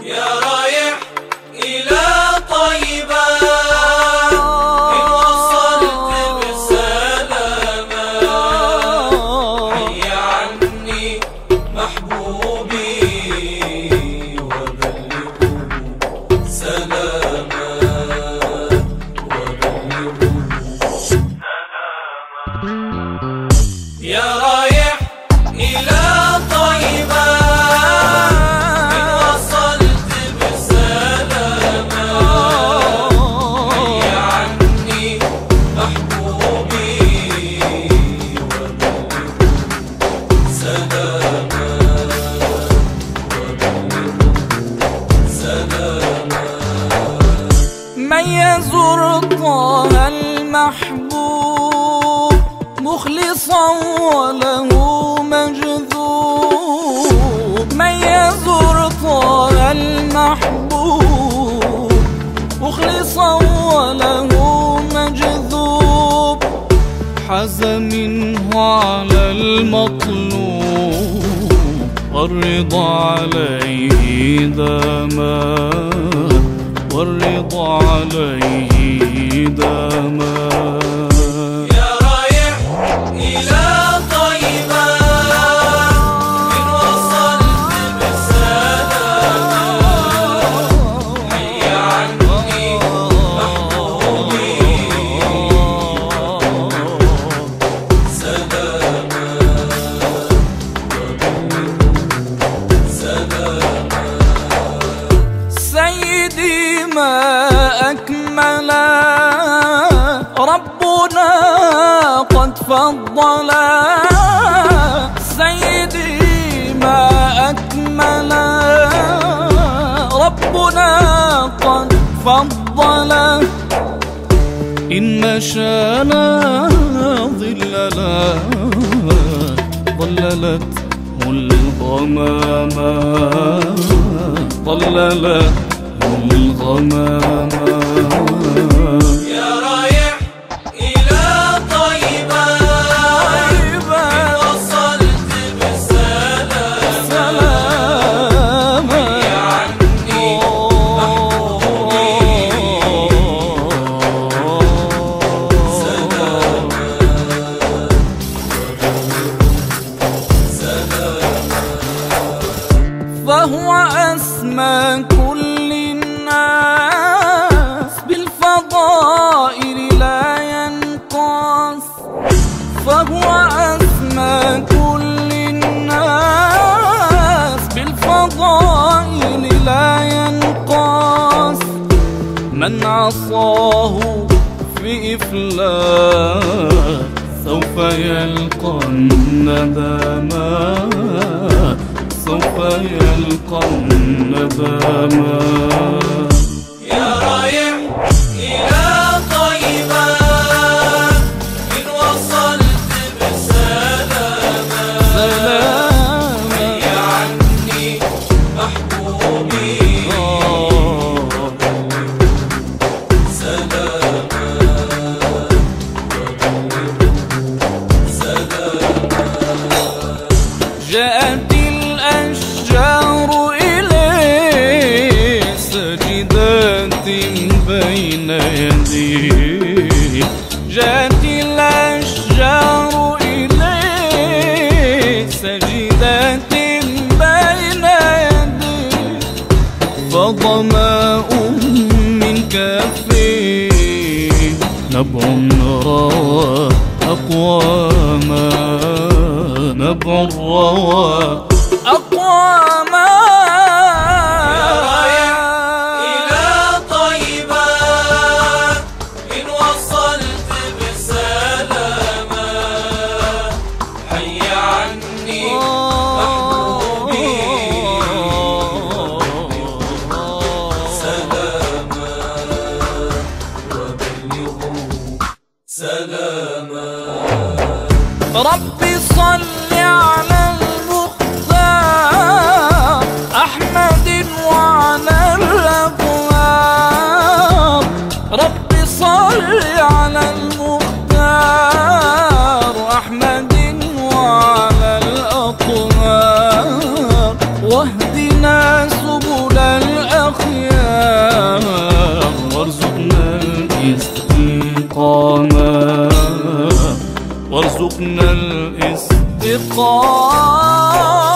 يا رايح إلى طيبة إن وصلت بالسلامة، حي عني محبوبي وبلغوا سلاما، وبلغوا سلاما. يا رايح إلى طيبة إن وصلت بالسلامة، حي عني محبوبي وبلغوا سلاما، وبلغوا سلاما. من يزور طه المحبوب مخلصا وله مجذوب، من يزور طه المحبوب مخلصا وله مجذوب، حاز منه على المطلوب والرضا عليه داما، والرضا عليه داما. يا رايح إلى طيبة إن وصلت بالسلامة، حي عني محبوبي سلاما، وبلغوا سلاما. سيدي ما أكمل ربنا قد فضل، سيدي ما أكمل ربنا قد فضل، إن مشانا ظللا ظللته الغمامة، ظللته الغمامة. يا رايح إلى طيبة إن وصلت بالسلامة، حي عني محبوبي سلاما، وبلغوا سلاما. فهو أسمى كل الناس بالفضائل لا ينقاس، فهو أسمى كل الناس بالفضائل لا ينقاس، من عصاه في إفلاس سوف يلقى الندامة، سوف يلقى الندامة. يا رايح إلى طيبة إن وصلت بالسلامة، حي عني محبوبي سلاما، وبلغوا سلاما. جاءت الأشجار إليه ساجدات بين يديه، جاءت الأشجار إليه ساجدات بين يديه، فظماء من كفيه نبع روى أقواما، نبع روى أقواما. يا رايح إلى طيبة إن وصلت بالسلامة، حي عني محبوبي سلاما، وبلغوا سلاما. ربي صل على المختار أحمد وعلى الأبواب، ربي صل على المختار أحمد وعلى الأطهار، واهدنا سبل مقاما وارزقنا الاستقامة.